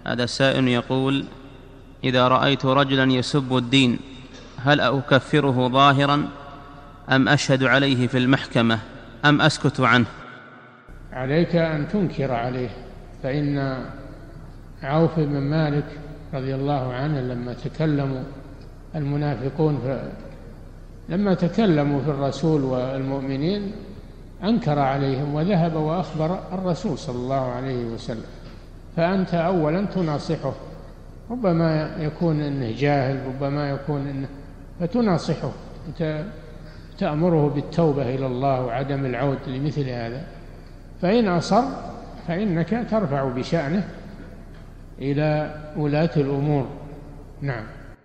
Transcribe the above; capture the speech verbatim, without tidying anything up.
هذا سائل يقول: إذا رأيت رجلا يسب الدين هل أكفره ظاهرا أم أشهد عليه في المحكمة أم أسكت عنه؟ عليك أن تنكر عليه، فإن عوف بن مالك رضي الله عنه لما تكلموا المنافقون ف... لما تكلموا في الرسول والمؤمنين أنكر عليهم وذهب وأخبر الرسول صلى الله عليه وسلم. فأنت أولا تناصحه، ربما يكون إنه جاهل، ربما يكون إنه، فتناصحه، تأمره بالتوبة إلى الله وعدم العود لمثل هذا. فإن أصر فإنك ترفع بشأنه إلى ولاة الأمور. نعم.